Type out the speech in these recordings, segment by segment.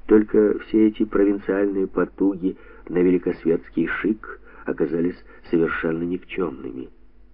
Только все эти провинциальные потуги на великосветский шик оказались совершенно никчемными.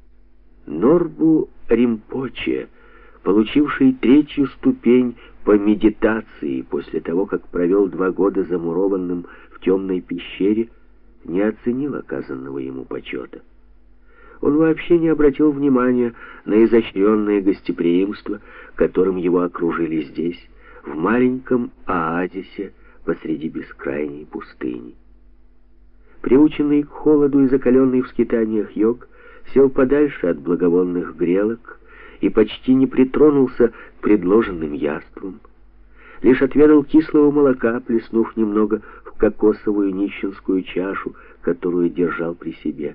Норбу Ринпоче, получивший 3-ю ступень по медитации после того, как провел 2 года замурованным в темной пещере, не оценил оказанного ему почета. Он вообще не обратил внимания на изощренное гостеприимство, которым его окружили здесь, в маленьком оазисе посреди бескрайней пустыни. Приученный к холоду и закаленный в скитаниях йог сел подальше от благовонных грелок и почти не притронулся к предложенным яствам. Лишь отведал кислого молока, плеснув немного в кокосовую нищенскую чашу, которую держал при себе.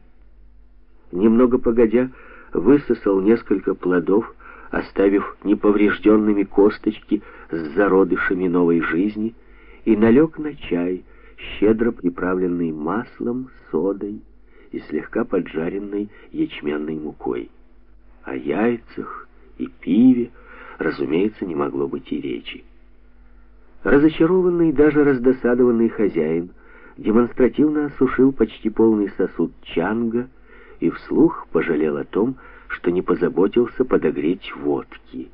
Немного погодя, высосал несколько плодов, оставив неповрежденными косточки с зародышами новой жизни, и налег на чай, щедро приправленный маслом, содой и слегка поджаренной ячменной мукой. О яйцах и пиве, разумеется, не могло быть и речи. Разочарованный, даже раздосадованный хозяин демонстративно осушил почти полный сосуд чанга и вслух пожалел о том, что не позаботился подогреть водки.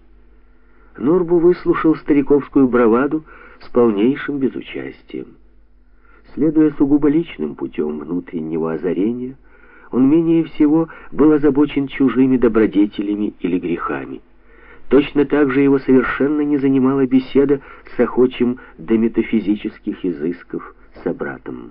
Норбу выслушал стариковскую браваду с полнейшим безучастием. Следуя сугубо личным путем внутреннего озарения, он менее всего был озабочен чужими добродетелями или грехами. Точно так же его совершенно не занимала беседа с охочим до метафизических изысков собратом.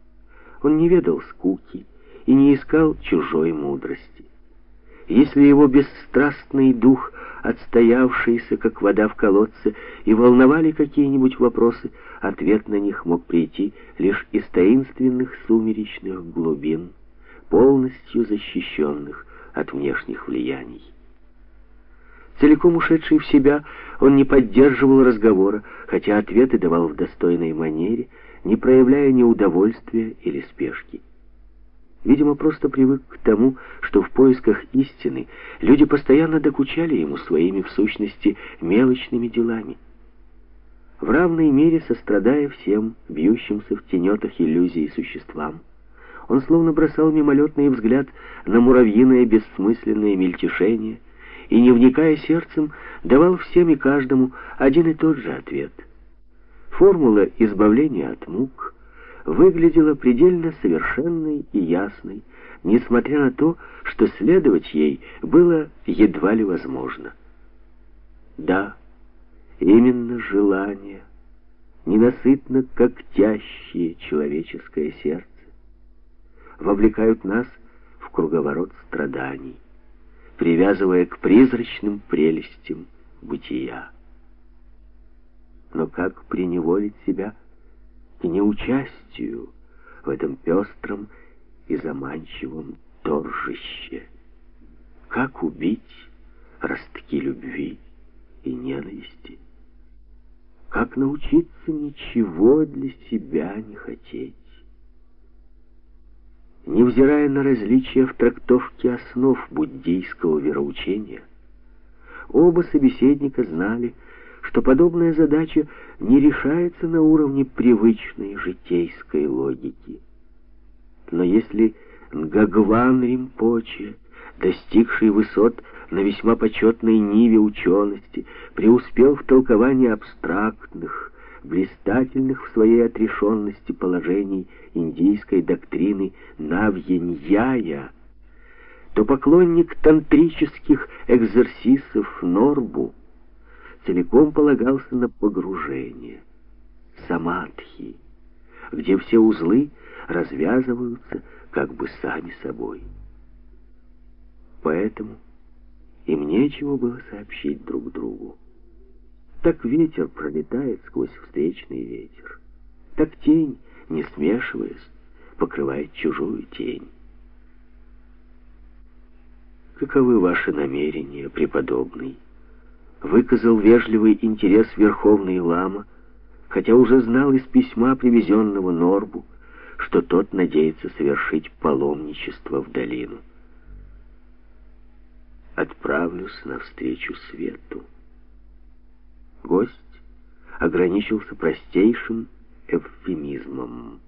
Он не ведал скуки и не искал чужой мудрости. Если его бесстрастный дух, отстоявшийся, как вода в колодце, и волновали какие-нибудь вопросы, ответ на них мог прийти лишь из таинственных сумеречных глубин, полностью защищенных от внешних влияний. Целиком ушедший в себя, он не поддерживал разговора, хотя ответы давал в достойной манере, не проявляя ни удовольствия или спешки. Видимо, просто привык к тому, что в поисках истины люди постоянно докучали ему своими, в сущности, мелочными делами. В равной мере сострадая всем, бьющимся в тенетах иллюзий существам, он словно бросал мимолетный взгляд на муравьиное бессмысленное мельтешение и, не вникая сердцем, давал всем и каждому один и тот же ответ. Формула избавления от мук выглядела предельно совершенной и ясной, несмотря на то, что следовать ей было едва ли возможно. Да, именно желание, ненасытно когтящее человеческое сердце, вовлекают нас в круговорот страданий, привязывая к призрачным прелестям бытия. Но как приневолить себя к неучастию в этом пестром и заманчивом торжище? Как убить ростки любви и ненависти? Как научиться ничего для себя не хотеть? Невзирая на различия в трактовке основ буддийского вероучения, оба собеседника знали, что подобная задача не решается на уровне привычной житейской логики. Но если Нгагван Ринпоче, достигший высот на весьма почетной ниве учености, преуспел в толковании абстрактных, блистательных в своей отрешенности положений индийской доктрины Навьяньяя, то поклонник тантрических экзерсисов Норбу целиком полагался на погружение, самадхи, где все узлы развязываются как бы сами собой. Поэтому им нечего было сообщить друг другу. Так ветер пролетает сквозь встречный ветер, так тень, не смешиваясь, покрывает чужую тень. Каковы ваши намерения, преподобный? Выказал вежливый интерес верховный лама, хотя уже знал из письма, привезенного Норбу, что тот надеется совершить паломничество в долину. Отправлюсь навстречу свету. Гость ограничился простейшим эвфемизмом.